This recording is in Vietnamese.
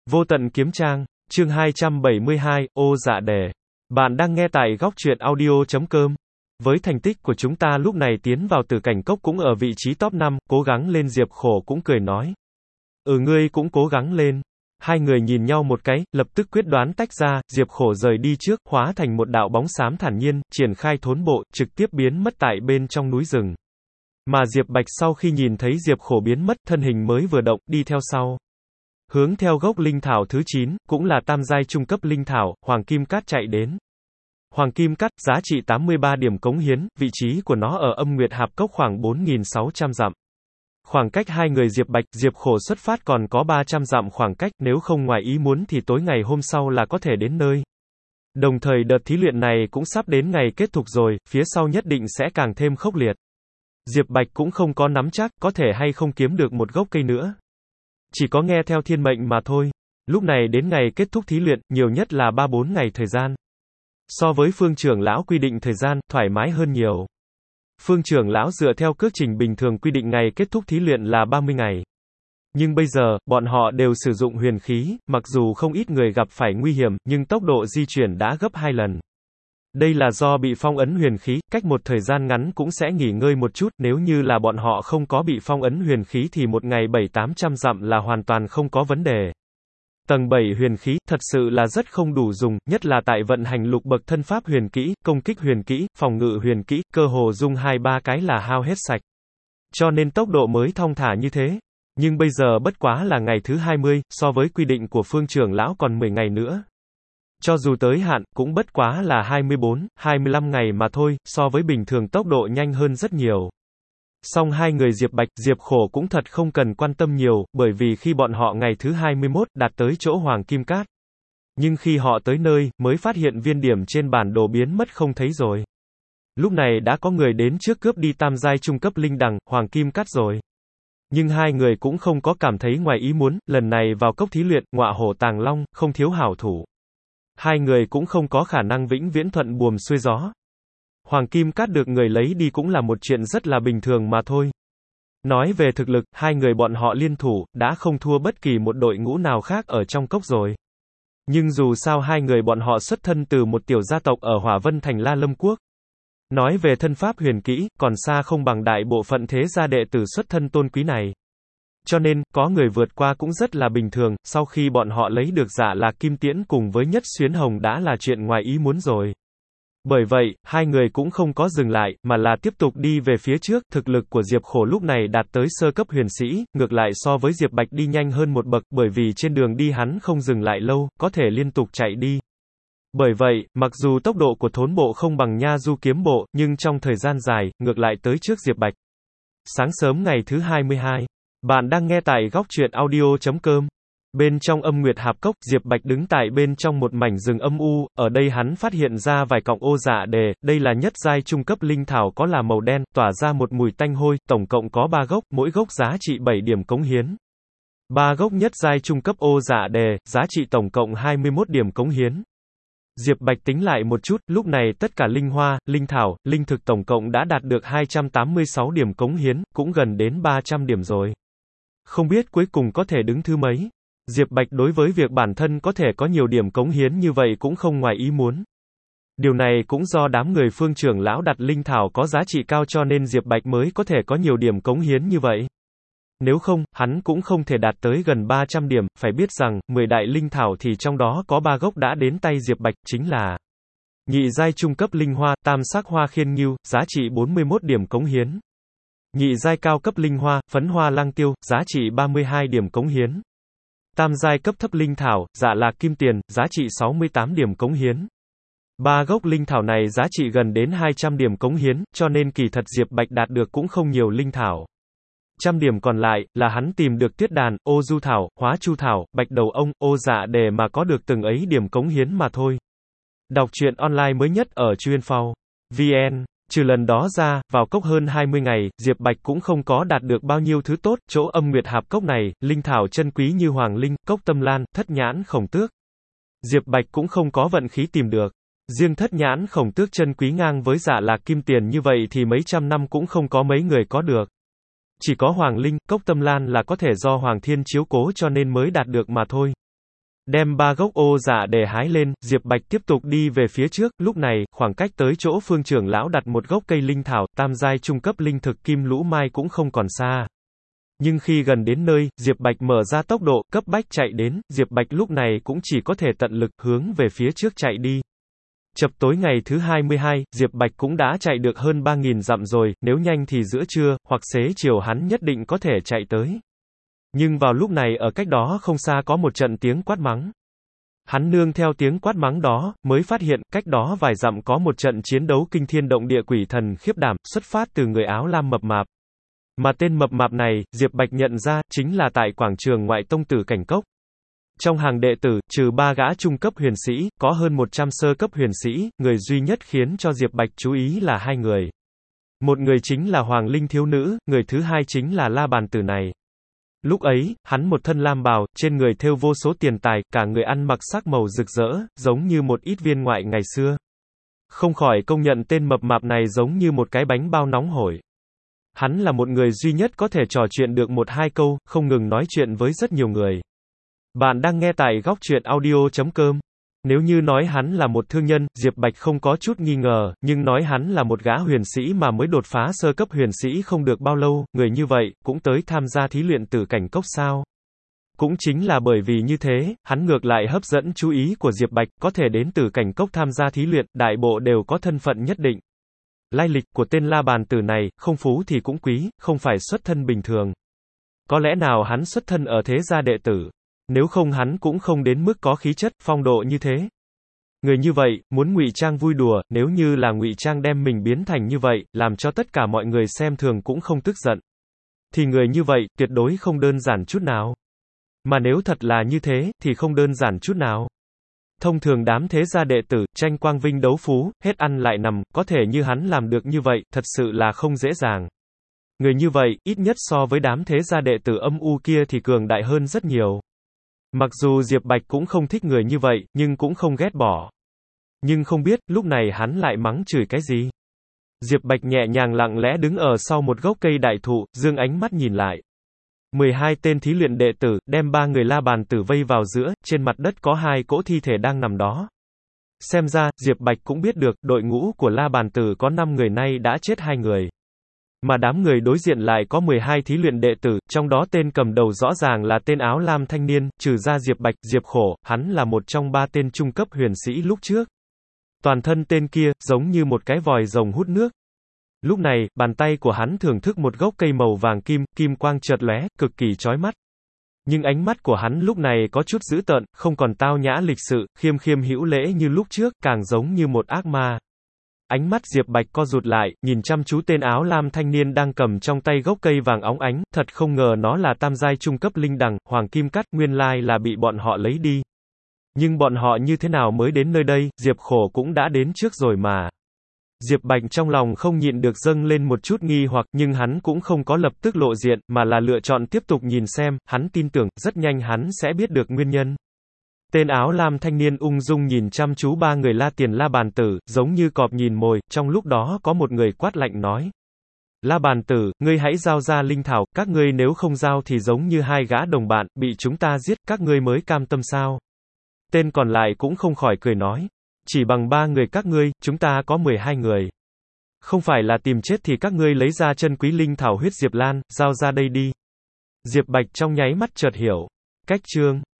Vô tận kiếm trang, chương 272, ô dạ đề. Bạn đang nghe tại góc truyện audio.com. Với thành tích của chúng ta lúc này tiến vào Tử Cảnh Cốc cũng ở vị trí top 5, cố gắng lên. Diệp Khổ cũng cười nói. Ngươi cũng cố gắng lên. Hai người nhìn nhau một cái, lập tức quyết đoán tách ra, Diệp Khổ rời đi trước, hóa thành một đạo bóng xám thản nhiên, triển khai thốn bộ, trực tiếp biến mất tại bên trong núi rừng. Mà Diệp Bạch sau khi nhìn thấy Diệp Khổ biến mất, thân hình mới vừa động, đi theo sau. Hướng theo gốc linh thảo thứ 9, cũng là tam giai trung cấp linh thảo, Hoàng Kim Cát chạy đến. Hoàng Kim Cát, giá trị 83 điểm cống hiến, vị trí của nó ở Âm Nguyệt Hạp Cốc khoảng 4.600 dặm. Khoảng cách hai người Diệp Bạch, Diệp Khổ xuất phát còn có 300 dặm khoảng cách, nếu không ngoài ý muốn thì tối ngày hôm sau là có thể đến nơi. Đồng thời đợt thí luyện này cũng sắp đến ngày kết thúc rồi, phía sau nhất định sẽ càng thêm khốc liệt. Diệp Bạch cũng không có nắm chắc, có thể hay không kiếm được một gốc cây nữa. Chỉ có nghe theo thiên mệnh mà thôi. Lúc này đến ngày kết thúc thí luyện, nhiều nhất là 3-4 ngày thời gian. So với Phương trưởng lão quy định thời gian, thoải mái hơn nhiều. Phương trưởng lão dựa theo cước trình bình thường quy định ngày kết thúc thí luyện là 30 ngày. Nhưng bây giờ, bọn họ đều sử dụng huyền khí, mặc dù không ít người gặp phải nguy hiểm, nhưng tốc độ di chuyển đã gấp 2 lần. Đây là do bị phong ấn huyền khí, cách một thời gian ngắn cũng sẽ nghỉ ngơi một chút, nếu như là bọn họ không có bị phong ấn huyền khí thì một ngày 700-800 dặm là hoàn toàn không có vấn đề. Tầng 7 huyền khí, thật sự là rất không đủ dùng, nhất là tại vận hành lục bậc thân pháp huyền kỹ, công kích huyền kỹ, phòng ngự huyền kỹ, cơ hồ dùng 2-3 cái là hao hết sạch. Cho nên tốc độ mới thong thả như thế. Nhưng bây giờ bất quá là ngày thứ 20, so với quy định của Phương trưởng lão còn 10 ngày nữa. Cho dù tới hạn, cũng bất quá là 24-25 ngày mà thôi, so với bình thường tốc độ nhanh hơn rất nhiều. Song hai người Diệp Bạch, Diệp Khổ cũng thật không cần quan tâm nhiều, bởi vì khi bọn họ ngày thứ 21 đạt tới chỗ Hoàng Kim Cát. Nhưng khi họ tới nơi, mới phát hiện viên điểm trên bản đồ biến mất không thấy rồi. Lúc này đã có người đến trước cướp đi tam giai trung cấp linh đằng, Hoàng Kim Cát rồi. Nhưng hai người cũng không có cảm thấy ngoài ý muốn, lần này vào cốc thí luyện, ngọa hổ tàng long, không thiếu hảo thủ. Hai người cũng không có khả năng vĩnh viễn thuận buồm xuôi gió. Hoàng Kim Cát được người lấy đi cũng là một chuyện rất là bình thường mà thôi. Nói về thực lực, hai người bọn họ liên thủ, đã không thua bất kỳ một đội ngũ nào khác ở trong cốc rồi. Nhưng dù sao hai người bọn họ xuất thân từ một tiểu gia tộc ở Hỏa Vân Thành La Lâm Quốc. Nói về thân pháp huyền kỹ, còn xa không bằng đại bộ phận thế gia đệ tử xuất thân tôn quý này. Cho nên, có người vượt qua cũng rất là bình thường, sau khi bọn họ lấy được Dạ Lạc Kim Tiễn cùng với Nhất Xuyến Hồng đã là chuyện ngoài ý muốn rồi. Bởi vậy, hai người cũng không có dừng lại, mà là tiếp tục đi về phía trước, thực lực của Diệp Khổ lúc này đạt tới sơ cấp huyền sĩ, ngược lại so với Diệp Bạch đi nhanh hơn một bậc, bởi vì trên đường đi hắn không dừng lại lâu, có thể liên tục chạy đi. Bởi vậy, mặc dù tốc độ của thốn bộ không bằng Nha Du kiếm bộ, nhưng trong thời gian dài, ngược lại tới trước Diệp Bạch. Sáng sớm ngày thứ 22. Bạn đang nghe tại góc truyện audio.com. Bên trong Âm Nguyệt Hạp Cốc, Diệp Bạch đứng tại bên trong một mảnh rừng âm u, ở đây hắn phát hiện ra vài cọng ô dạ đề, đây là nhất giai trung cấp linh thảo có là màu đen, tỏa ra một mùi tanh hôi, tổng cộng có 3 gốc, mỗi gốc giá trị 7 điểm cống hiến. 3 gốc nhất giai trung cấp ô dạ đề, giá trị tổng cộng 21 điểm cống hiến. Diệp Bạch tính lại một chút, lúc này tất cả linh hoa, linh thảo, linh thực tổng cộng đã đạt được 286 điểm cống hiến, cũng gần đến 300 điểm rồi. Không biết cuối cùng có thể đứng thứ mấy. Diệp Bạch đối với việc bản thân có thể có nhiều điểm cống hiến như vậy cũng không ngoài ý muốn. Điều này cũng do đám người Phương trưởng lão đặt linh thảo có giá trị cao cho nên Diệp Bạch mới có thể có nhiều điểm cống hiến như vậy. Nếu không, hắn cũng không thể đạt tới gần 300 điểm, phải biết rằng, 10 đại linh thảo thì trong đó có 3 gốc đã đến tay Diệp Bạch, chính là nhị giai trung cấp linh hoa, tam sắc hoa khiên ngưu, giá trị 41 điểm cống hiến. Nhị giai cao cấp linh hoa, phấn hoa lang tiêu, giá trị 32 điểm cống hiến. Tam giai cấp thấp linh thảo, Dạ Lạc Kim Tiền, giá trị 68 điểm cống hiến. 3 gốc linh thảo này giá trị gần đến 200 điểm cống hiến, cho nên kỳ thật Diệp Bạch đạt được cũng không nhiều linh thảo. 100 điểm còn lại, là hắn tìm được tuyết đàn, ô du thảo, hóa chu thảo, bạch đầu ông, ô dạ đề mà có được từng ấy điểm cống hiến mà thôi. Đọc truyện online mới nhất ở Chuyên.Phao VN. Trừ lần đó ra, vào cốc hơn 20 ngày, Diệp Bạch cũng không có đạt được bao nhiêu thứ tốt, chỗ Âm Nguyệt Hạp Cốc này, linh thảo chân quý như hoàng linh, cốc tâm lan, thất nhãn khổng tước. Diệp Bạch cũng không có vận khí tìm được. Riêng thất nhãn khổng tước chân quý ngang với Dạ Lạc Kim Tiền như vậy thì mấy trăm năm cũng không có mấy người có được. Chỉ có hoàng linh, cốc tâm lan là có thể do Hoàng Thiên chiếu cố cho nên mới đạt được mà thôi. Đem 3 gốc ô dạ để hái lên, Diệp Bạch tiếp tục đi về phía trước, lúc này, khoảng cách tới chỗ Phương trưởng lão đặt một gốc cây linh thảo, tam giai trung cấp linh thực kim lũ mai cũng không còn xa. Nhưng khi gần đến nơi, Diệp Bạch mở ra tốc độ, cấp bách chạy đến, Diệp Bạch lúc này cũng chỉ có thể tận lực, hướng về phía trước chạy đi. Chập tối ngày thứ 22, Diệp Bạch cũng đã chạy được hơn 3.000 dặm rồi, nếu nhanh thì giữa trưa, hoặc xế chiều hắn nhất định có thể chạy tới. Nhưng vào lúc này ở cách đó không xa có một trận tiếng quát mắng. Hắn nương theo tiếng quát mắng đó, mới phát hiện, cách đó vài dặm có một trận chiến đấu kinh thiên động địa quỷ thần khiếp đảm, xuất phát từ người áo lam mập mạp. Mà tên mập mạp này, Diệp Bạch nhận ra, chính là tại quảng trường ngoại tông tử Cảnh Cốc. Trong hàng đệ tử, trừ 3 gã trung cấp huyền sĩ, có hơn 100 sơ cấp huyền sĩ, người duy nhất khiến cho Diệp Bạch chú ý là 2 người. Một người chính là Hoàng Linh thiếu nữ, người thứ hai chính là La Bàn Tử này. Lúc ấy, hắn một thân lam bào, trên người thêu vô số tiền tài, cả người ăn mặc sắc màu rực rỡ, giống như một ít viên ngoại ngày xưa. Không khỏi công nhận tên mập mạp này giống như một cái bánh bao nóng hổi. Hắn là một người duy nhất có thể trò chuyện được 1-2 câu, không ngừng nói chuyện với rất nhiều người. Bạn đang nghe tại góc truyện audio.com. Nếu như nói hắn là một thương nhân, Diệp Bạch không có chút nghi ngờ, nhưng nói hắn là một gã huyền sĩ mà mới đột phá sơ cấp huyền sĩ không được bao lâu, người như vậy, cũng tới tham gia thí luyện tử Cảnh Cốc sao? Cũng chính là bởi vì như thế, hắn ngược lại hấp dẫn chú ý của Diệp Bạch, có thể đến tử Cảnh Cốc tham gia thí luyện, đại bộ đều có thân phận nhất định. Lai lịch của tên La Bàn Tử này, không phú thì cũng quý, không phải xuất thân bình thường. Có lẽ nào hắn xuất thân ở thế gia đệ tử? Nếu không hắn cũng không đến mức có khí chất, phong độ như thế. Người như vậy, muốn ngụy trang vui đùa, nếu như là ngụy trang đem mình biến thành như vậy, làm cho tất cả mọi người xem thường cũng không tức giận. Thì người như vậy, tuyệt đối không đơn giản chút nào. Mà nếu thật là như thế, thì không đơn giản chút nào. Thông thường đám thế gia đệ tử, tranh quang vinh đấu phú, hết ăn lại nằm, có thể như hắn làm được như vậy, thật sự là không dễ dàng. Người như vậy, ít nhất so với đám thế gia đệ tử âm u kia thì cường đại hơn rất nhiều. Mặc dù Diệp Bạch cũng không thích người như vậy, nhưng cũng không ghét bỏ. Nhưng không biết, lúc này hắn lại mắng chửi cái gì? Diệp Bạch nhẹ nhàng lặng lẽ đứng ở sau một gốc cây đại thụ, dương ánh mắt nhìn lại. 12 tên thí luyện đệ tử, đem 3 người La Bàn Tử vây vào giữa, trên mặt đất có 2 cỗ thi thể đang nằm đó. Xem ra, Diệp Bạch cũng biết được, đội ngũ của La Bàn Tử có 5 người nay đã chết 2 người. Mà đám người đối diện lại có 12 thí luyện đệ tử, trong đó tên cầm đầu rõ ràng là tên áo lam thanh niên, trừ ra Diệp Bạch, Diệp Khổ, hắn là một trong 3 tên trung cấp huyền sĩ lúc trước. Toàn thân tên kia, giống như một cái vòi rồng hút nước. Lúc này, bàn tay của hắn thưởng thức một gốc cây màu vàng kim, kim quang chợt lóe, cực kỳ chói mắt. Nhưng ánh mắt của hắn lúc này có chút dữ tợn, không còn tao nhã lịch sự, khiêm khiêm hữu lễ như lúc trước, càng giống như một ác ma. Ánh mắt Diệp Bạch co rụt lại, nhìn chăm chú tên áo lam thanh niên đang cầm trong tay gốc cây vàng óng ánh, thật không ngờ nó là tam giai trung cấp linh đằng, hoàng kim cắt, nguyên lai là bị bọn họ lấy đi. Nhưng bọn họ như thế nào mới đến nơi đây, Diệp Khổ cũng đã đến trước rồi mà. Diệp Bạch trong lòng không nhịn được dâng lên một chút nghi hoặc, nhưng hắn cũng không có lập tức lộ diện, mà là lựa chọn tiếp tục nhìn xem, hắn tin tưởng, rất nhanh hắn sẽ biết được nguyên nhân. Tên áo lam thanh niên ung dung nhìn chăm chú 3 người La Tiền La Bàn Tử, giống như cọp nhìn mồi, trong lúc đó có một người quát lạnh nói. La Bàn Tử, ngươi hãy giao ra linh thảo, các ngươi nếu không giao thì giống như 2 gã đồng bạn, bị chúng ta giết, các ngươi mới cam tâm sao? Tên còn lại cũng không khỏi cười nói. Chỉ bằng 3 người các ngươi, chúng ta có 12 người. Không phải là tìm chết thì các ngươi lấy ra chân quý linh thảo huyết Diệp Lan, giao ra đây đi. Diệp Bạch trong nháy mắt chợt hiểu. Cách chương